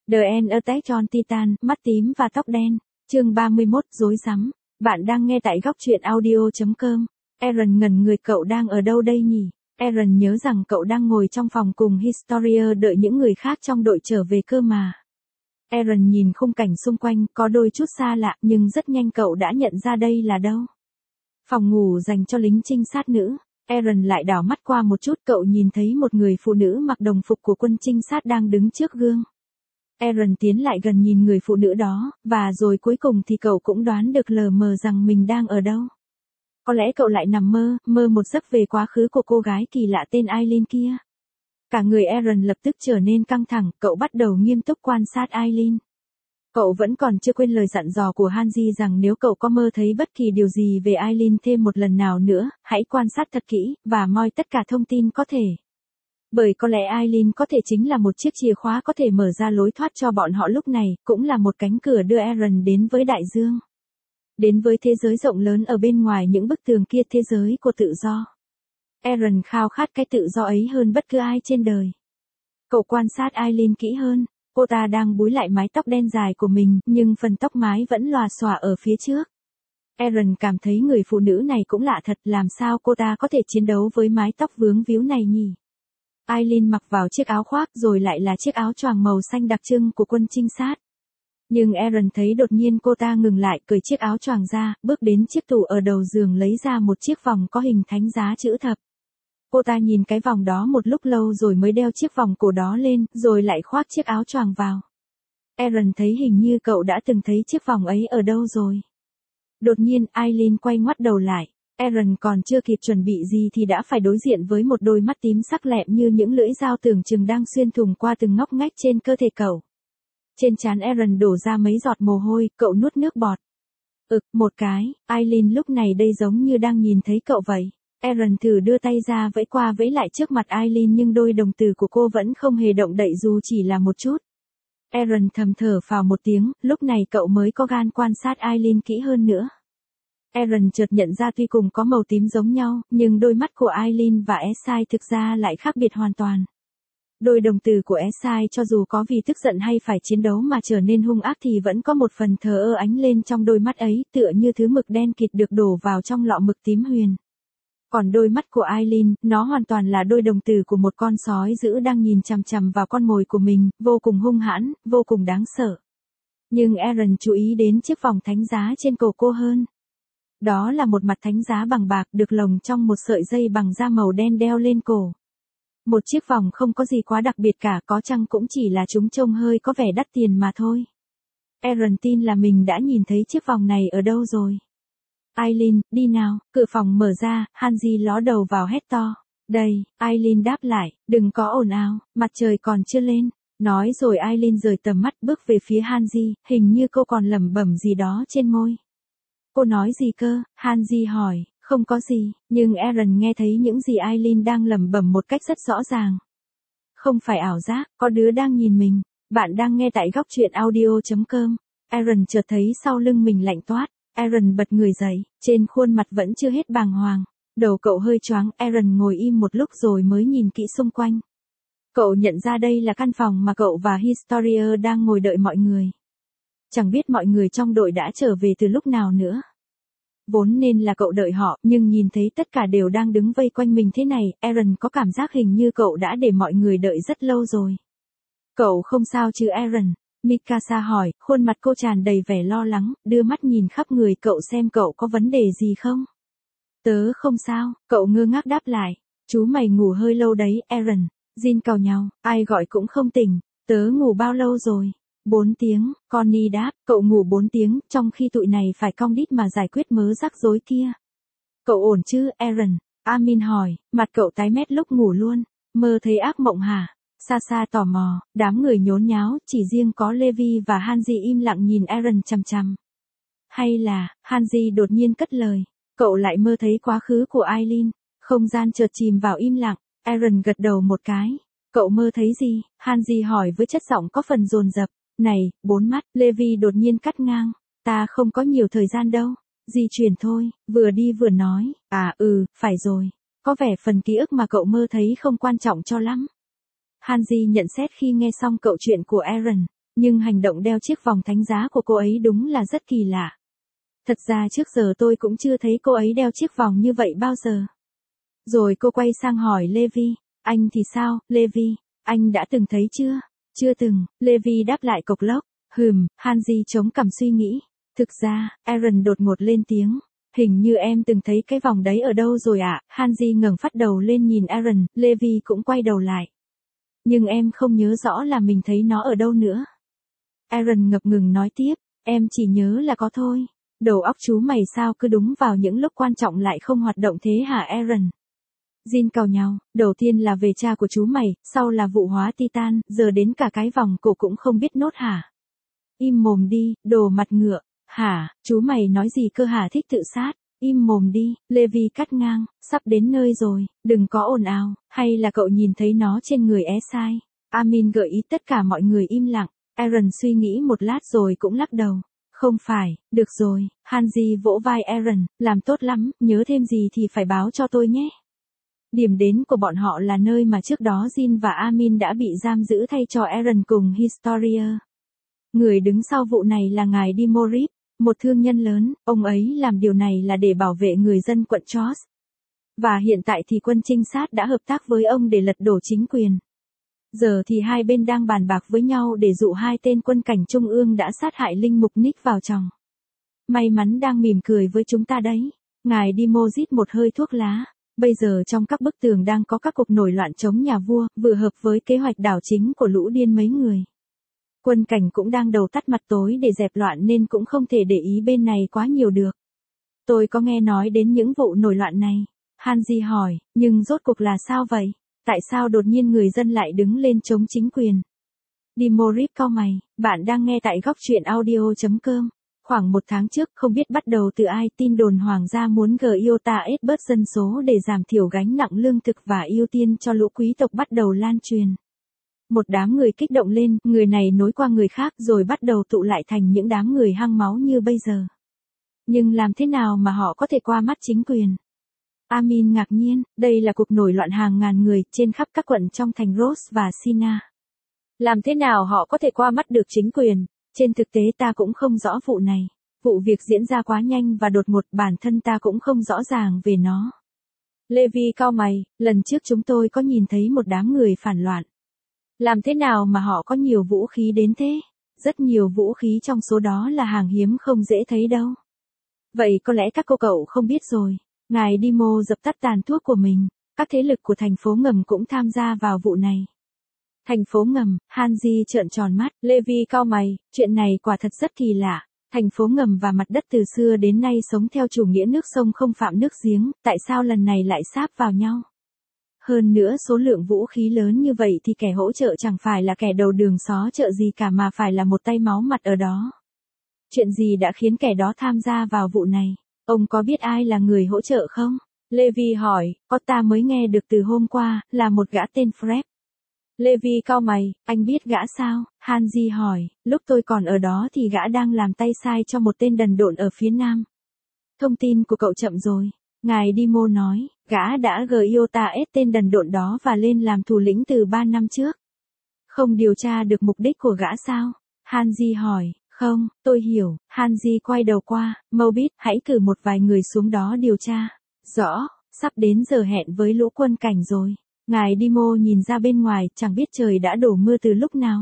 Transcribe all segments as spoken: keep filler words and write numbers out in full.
The End Attack on Titan, mắt tím và tóc đen. Chương ba mươi mốt, rối rắm. Bạn đang nghe tại góc truyện audio chấm com. Eren ngẩn người, cậu đang ở đâu đây nhỉ? Eren nhớ rằng cậu đang ngồi trong phòng cùng Historia đợi những người khác trong đội trở về cơ mà. Eren nhìn khung cảnh xung quanh có đôi chút xa lạ, nhưng rất nhanh cậu đã nhận ra đây là đâu. Phòng ngủ dành cho lính trinh sát nữ. Eren lại đảo mắt qua một chút, cậu nhìn thấy một người phụ nữ mặc đồng phục của quân trinh sát đang đứng trước gương. Eren tiến lại gần nhìn người phụ nữ đó, và rồi cuối cùng thì cậu cũng đoán được lờ mờ rằng mình đang ở đâu. Có lẽ cậu lại nằm mơ, mơ một giấc về quá khứ của cô gái kỳ lạ tên Aileen kia. Cả người Eren lập tức trở nên căng thẳng, cậu bắt đầu nghiêm túc quan sát Aileen. Cậu vẫn còn chưa quên lời dặn dò của Hanji rằng nếu cậu có mơ thấy bất kỳ điều gì về Aileen thêm một lần nào nữa, hãy quan sát thật kỹ, và moi tất cả thông tin có thể. Bởi có lẽ Aileen có thể chính là một chiếc chìa khóa có thể mở ra lối thoát cho bọn họ lúc này, cũng là một cánh cửa đưa Eren đến với đại dương. Đến với thế giới rộng lớn ở bên ngoài những bức tường kia, thế giới của tự do. Eren khao khát cái tự do ấy hơn bất cứ ai trên đời. Cậu quan sát Aileen kỹ hơn, cô ta đang búi lại mái tóc đen dài của mình, nhưng phần tóc mái vẫn lòa xòa ở phía trước. Eren cảm thấy người phụ nữ này cũng lạ thật, làm sao cô ta có thể chiến đấu với mái tóc vướng víu này nhỉ? Aileen mặc vào chiếc áo khoác rồi lại là chiếc áo choàng màu xanh đặc trưng của quân trinh sát. Nhưng Eren thấy đột nhiên cô ta ngừng lại, cởi chiếc áo choàng ra, bước đến chiếc tủ ở đầu giường lấy ra một chiếc vòng có hình thánh giá chữ thập. Cô ta nhìn cái vòng đó một lúc lâu rồi mới đeo chiếc vòng cổ đó lên, rồi lại khoác chiếc áo choàng vào. Eren thấy hình như cậu đã từng thấy chiếc vòng ấy ở đâu rồi. Đột nhiên Aileen quay ngoắt đầu lại. Eren còn chưa kịp chuẩn bị gì thì đã phải đối diện với một đôi mắt tím sắc lẹm như những lưỡi dao tưởng chừng đang xuyên thủng qua từng ngóc ngách trên cơ thể cậu. Trên trán Eren đổ ra mấy giọt mồ hôi, cậu nuốt nước bọt. Ực, một cái, Aileen lúc này đây giống như đang nhìn thấy cậu vậy. Eren thử đưa tay ra vẫy qua vẫy lại trước mặt Aileen nhưng đôi đồng tử của cô vẫn không hề động đậy dù chỉ là một chút. Eren thầm thở phào một tiếng, lúc này cậu mới có gan quan sát Aileen kỹ hơn nữa. Eren chợt nhận ra tuy cùng có màu tím giống nhau, nhưng đôi mắt của Aileen và Esai thực ra lại khác biệt hoàn toàn. Đôi đồng tử của Esai cho dù có vì tức giận hay phải chiến đấu mà trở nên hung ác thì vẫn có một phần thờ ơ ánh lên trong đôi mắt ấy, tựa như thứ mực đen kịt được đổ vào trong lọ mực tím huyền. Còn đôi mắt của Aileen, nó hoàn toàn là đôi đồng tử của một con sói dữ đang nhìn chằm chằm vào con mồi của mình, vô cùng hung hãn, vô cùng đáng sợ. Nhưng Eren chú ý đến chiếc vòng thánh giá trên cổ cô hơn. Đó là một mặt thánh giá bằng bạc được lồng trong một sợi dây bằng da màu đen đeo lên cổ. Một chiếc vòng không có gì quá đặc biệt cả, có chăng cũng chỉ là chúng trông hơi có vẻ đắt tiền mà thôi. Eren tin là mình đã nhìn thấy chiếc vòng này ở đâu rồi. Aileen, đi nào, cửa phòng mở ra, Hanji ló đầu vào hét to. Đây, Aileen đáp lại, đừng có ồn ào, mặt trời còn chưa lên. Nói rồi Aileen rời tầm mắt bước về phía Hanji, hình như cô còn lẩm bẩm gì đó trên môi. Cô nói gì cơ? Hanji hỏi. Không có gì, nhưng Eren nghe thấy những gì Aileen đang lẩm bẩm một cách rất rõ ràng. Không phải ảo giác, có đứa đang nhìn mình. Bạn đang nghe tại góc truyện audio chấm com. Eren chợt thấy sau lưng mình lạnh toát. Eren bật người dậy, trên khuôn mặt vẫn chưa hết bàng hoàng. Đầu cậu hơi choáng, Eren ngồi im một lúc rồi mới nhìn kỹ xung quanh. Cậu nhận ra đây là căn phòng mà cậu và Historia đang ngồi đợi mọi người. Chẳng biết mọi người trong đội đã trở về từ lúc nào nữa. Vốn nên là cậu đợi họ, nhưng nhìn thấy tất cả đều đang đứng vây quanh mình thế này, Eren có cảm giác hình như cậu đã để mọi người đợi rất lâu rồi. Cậu không sao chứ Eren? Mikasa hỏi, khuôn mặt cô tràn đầy vẻ lo lắng, đưa mắt nhìn khắp người cậu xem cậu có vấn đề gì không. Tớ không sao, cậu ngơ ngác đáp lại. Chú mày ngủ hơi lâu đấy, Eren. Jin càu nhau, ai gọi cũng không tỉnh. Tớ ngủ bao lâu rồi? Bốn tiếng, Connie đáp, cậu ngủ bốn tiếng, trong khi tụi này phải cong đít mà giải quyết mớ rắc rối kia. Cậu ổn chứ, Eren? Armin hỏi, mặt cậu tái mét lúc ngủ luôn. Mơ thấy ác mộng hả? Sasa tò mò, đám người nhốn nháo, chỉ riêng có Levi và Hanji im lặng nhìn Eren chằm chằm. Hay là, Hanji đột nhiên cất lời, cậu lại mơ thấy quá khứ của Aileen. Không gian chợt chìm vào im lặng, Eren gật đầu một cái. Cậu mơ thấy gì? Hanji hỏi với chất giọng có phần dồn dập. Này, bốn mắt, Levi đột nhiên cắt ngang. Ta không có nhiều thời gian đâu. Di chuyển thôi, vừa đi vừa nói. À ừ, phải rồi. Có vẻ phần ký ức mà cậu mơ thấy không quan trọng cho lắm. Hanji nhận xét khi nghe xong câu chuyện của Eren. Nhưng hành động đeo chiếc vòng thánh giá của cô ấy đúng là rất kỳ lạ. Thật ra trước giờ tôi cũng chưa thấy cô ấy đeo chiếc vòng như vậy bao giờ. Rồi cô quay sang hỏi Levi, anh thì sao, Levi, anh đã từng thấy chưa? Chưa từng, Levi đáp lại cộc lốc. Hừm, Hanji chống cằm suy nghĩ. Thực ra, Aaron đột ngột lên tiếng. Hình như em từng thấy cái vòng đấy ở đâu rồi ạ. À? Hanji ngẩng phát đầu lên nhìn Aaron, Levi cũng quay đầu lại. Nhưng em không nhớ rõ là mình thấy nó ở đâu nữa. Aaron ngập ngừng nói tiếp, em chỉ nhớ là có thôi. Đầu óc chú mày sao cứ đúng vào những lúc quan trọng lại không hoạt động thế hả Aaron? Jin cau nhau, đầu tiên là về cha của chú mày, sau là vụ hóa Titan, giờ đến cả cái vòng cổ cũng không biết nốt hả? Im mồm đi, đồ mặt ngựa. Hả, chú mày nói gì cơ hả thích tự sát? Im mồm đi, Levi cắt ngang, sắp đến nơi rồi, đừng có ồn ào, hay là cậu nhìn thấy nó trên người é sai? Amin gợi ý tất cả mọi người im lặng, Aaron suy nghĩ một lát rồi cũng lắc đầu. Không phải, được rồi, Hanji vỗ vai Aaron, làm tốt lắm, nhớ thêm gì thì phải báo cho tôi nhé. Điểm đến của bọn họ là nơi mà trước đó Jin và Amin đã bị giam giữ thay cho Aaron cùng Historia. Người đứng sau vụ này là ngài Dimorip, một thương nhân lớn, ông ấy làm điều này là để bảo vệ người dân quận Chos. Và hiện tại thì quân trinh sát đã hợp tác với ông để lật đổ chính quyền. Giờ thì hai bên đang bàn bạc với nhau để dụ hai tên quân cảnh trung ương đã sát hại linh mục Nick vào chồng. May mắn đang mỉm cười với chúng ta đấy. Ngài Dimo rít một hơi thuốc lá. Bây giờ trong các bức tường đang có các cuộc nổi loạn chống nhà vua, vừa hợp với kế hoạch đảo chính của lũ điên mấy người. Quân cảnh cũng đang đầu tắt mặt tối để dẹp loạn nên cũng không thể để ý bên này quá nhiều được. Tôi có nghe nói đến những vụ nổi loạn này. Hanji hỏi, nhưng rốt cuộc là sao vậy? Tại sao đột nhiên người dân lại đứng lên chống chính quyền? Dimorip cau mày, bạn đang nghe tại góc truyện audio chấm com. Khoảng một tháng trước không biết bắt đầu từ ai tin đồn hoàng gia muốn Giota ép bớt dân số để giảm thiểu gánh nặng lương thực và ưu tiên cho lũ quý tộc bắt đầu lan truyền. Một đám người kích động lên, người này nối qua người khác rồi bắt đầu tụ lại thành những đám người hăng máu như bây giờ. Nhưng làm thế nào mà họ có thể qua mắt chính quyền? Amin ngạc nhiên, đây là cuộc nổi loạn hàng ngàn người trên khắp các quận trong thành Rose và Sina. Làm thế nào họ có thể qua mắt được chính quyền? Trên thực tế ta cũng không rõ vụ này. Vụ việc diễn ra quá nhanh và đột ngột, bản thân ta cũng không rõ ràng về nó. Levi cau mày, lần trước chúng tôi có nhìn thấy một đám người phản loạn. Làm thế nào mà họ có nhiều vũ khí đến thế? Rất nhiều vũ khí trong số đó là hàng hiếm không dễ thấy đâu. Vậy có lẽ các cô cậu không biết rồi. Ngài Dimo dập tắt tàn thuốc của mình. Các thế lực của thành phố ngầm cũng tham gia vào vụ này. Thành phố ngầm, Hanji trợn tròn mắt, Levi cau mày, chuyện này quả thật rất kỳ lạ. Thành phố ngầm và mặt đất từ xưa đến nay sống theo chủ nghĩa nước sông không phạm nước giếng, tại sao lần này lại sáp vào nhau? Hơn nữa số lượng vũ khí lớn như vậy thì kẻ hỗ trợ chẳng phải là kẻ đầu đường xó chợ gì cả mà phải là một tay máu mặt ở đó. Chuyện gì đã khiến kẻ đó tham gia vào vụ này? Ông có biết ai là người hỗ trợ không? Levi hỏi, có ta mới nghe được từ hôm qua, là một gã tên Fred. Levi cau mày, anh biết gã sao? Hanji hỏi, lúc tôi còn ở đó thì gã đang làm tay sai cho một tên đần độn ở phía nam. Thông tin của cậu chậm rồi. Ngài Dimo nói, gã đã Giota ép tên đần độn đó và lên làm thủ lĩnh từ ba năm trước. Không điều tra được mục đích của gã sao? Hanji hỏi, không, tôi hiểu. Hanji quay đầu qua, Mobit, hãy cử một vài người xuống đó điều tra. Rõ, sắp đến giờ hẹn với lũ quân cảnh rồi. Ngài Dimo nhìn ra bên ngoài, chẳng biết trời đã đổ mưa từ lúc nào.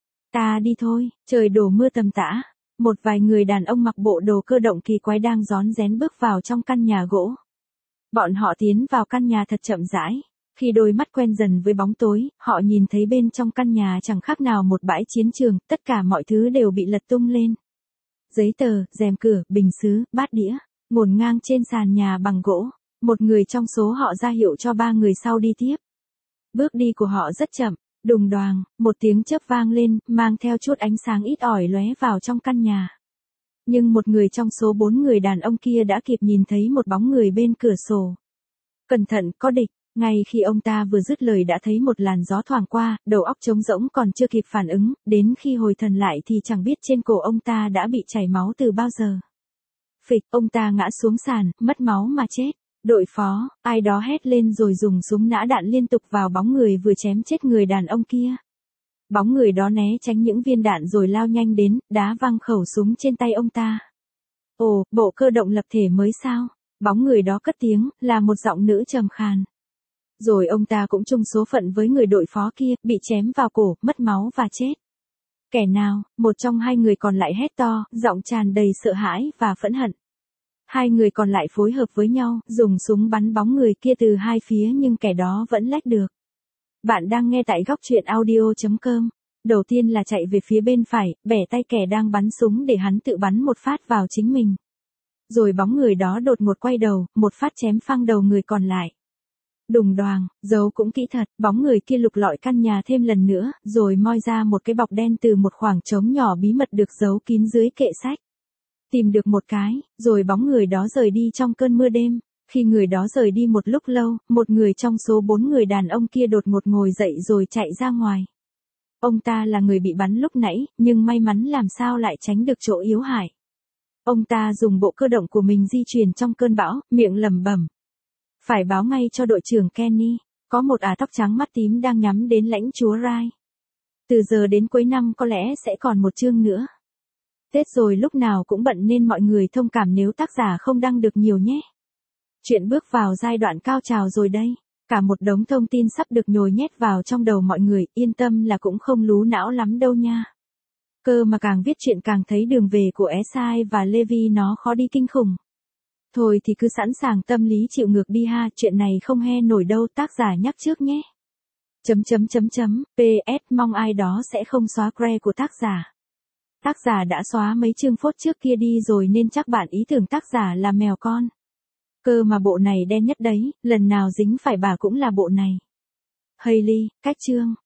Ta đi thôi, trời đổ mưa tầm tã. Một vài người đàn ông mặc bộ đồ cơ động kỳ quái đang rón rén bước vào trong căn nhà gỗ. Bọn họ tiến vào căn nhà thật chậm rãi. Khi đôi mắt quen dần với bóng tối, họ nhìn thấy bên trong căn nhà chẳng khác nào một bãi chiến trường, tất cả mọi thứ đều bị lật tung lên. Giấy tờ, rèm cửa, bình sứ, bát đĩa, ngổn ngang trên sàn nhà bằng gỗ. Một người trong số họ ra hiệu cho ba người sau đi tiếp. Bước đi của họ rất chậm, đùng đoàng, một tiếng chớp vang lên, mang theo chút ánh sáng ít ỏi lóe vào trong căn nhà. Nhưng một người trong số bốn người đàn ông kia đã kịp nhìn thấy một bóng người bên cửa sổ. Cẩn thận, có địch. Ngay khi ông ta vừa dứt lời đã thấy một làn gió thoảng qua, đầu óc trống rỗng còn chưa kịp phản ứng, đến khi hồi thần lại thì chẳng biết trên cổ ông ta đã bị chảy máu từ bao giờ. Phịch, ông ta ngã xuống sàn, mất máu mà chết. Đội phó, ai đó hét lên rồi dùng súng nã đạn liên tục vào bóng người vừa chém chết người đàn ông kia. Bóng người đó né tránh những viên đạn rồi lao nhanh đến, đá văng khẩu súng trên tay ông ta. Ồ, bộ cơ động lập thể mới sao? Bóng người đó cất tiếng, là một giọng nữ trầm khàn. Rồi ông ta cũng chung số phận với người đội phó kia, bị chém vào cổ, mất máu và chết. Kẻ nào? Một trong hai người còn lại hét to, giọng tràn đầy sợ hãi và phẫn hận. Hai người còn lại phối hợp với nhau, dùng súng bắn bóng người kia từ hai phía nhưng kẻ đó vẫn lách được. Bạn đang nghe tại góc truyện audio chấm com. Đầu tiên là chạy về phía bên phải, bẻ tay kẻ đang bắn súng để hắn tự bắn một phát vào chính mình. Rồi bóng người đó đột ngột quay đầu, một phát chém phăng đầu người còn lại. Đùng đoàng, giấu cũng kỹ thật, bóng người kia lục lọi căn nhà thêm lần nữa, rồi moi ra một cái bọc đen từ một khoảng trống nhỏ bí mật được giấu kín dưới kệ sách. Tìm được một cái, rồi bóng người đó rời đi trong cơn mưa đêm. Khi người đó rời đi một lúc lâu, một người trong số bốn người đàn ông kia đột ngột ngồi dậy rồi chạy ra ngoài. Ông ta là người bị bắn lúc nãy, nhưng may mắn làm sao lại tránh được chỗ yếu hại. Ông ta dùng bộ cơ động của mình di chuyển trong cơn bão, miệng lẩm bẩm. Phải báo ngay cho đội trưởng Kenny, có một ả tóc trắng mắt tím đang nhắm đến lãnh chúa Rai. Từ giờ đến cuối năm có lẽ sẽ còn một chương nữa. Tết rồi lúc nào cũng bận nên mọi người thông cảm nếu tác giả không đăng được nhiều nhé. Chuyện bước vào giai đoạn cao trào rồi đây. Cả một đống thông tin sắp được nhồi nhét vào trong đầu mọi người, yên tâm là cũng không lú não lắm đâu nha. Cơ mà càng viết chuyện càng thấy đường về của Esai và Levi nó khó đi kinh khủng. Thôi thì cứ sẵn sàng tâm lý chịu ngược đi ha, chuyện này không he nổi đâu, tác giả nhắc trước nhé. Chấm chấm chấm chấm, pê ét mong ai đó sẽ không xóa cre của tác giả. Tác giả đã xóa mấy chương phốt trước kia đi rồi nên chắc bạn ý tưởng tác giả là mèo con. Cơ mà bộ này đen nhất đấy, lần nào dính phải bà cũng là bộ này. Hailey, cách chương.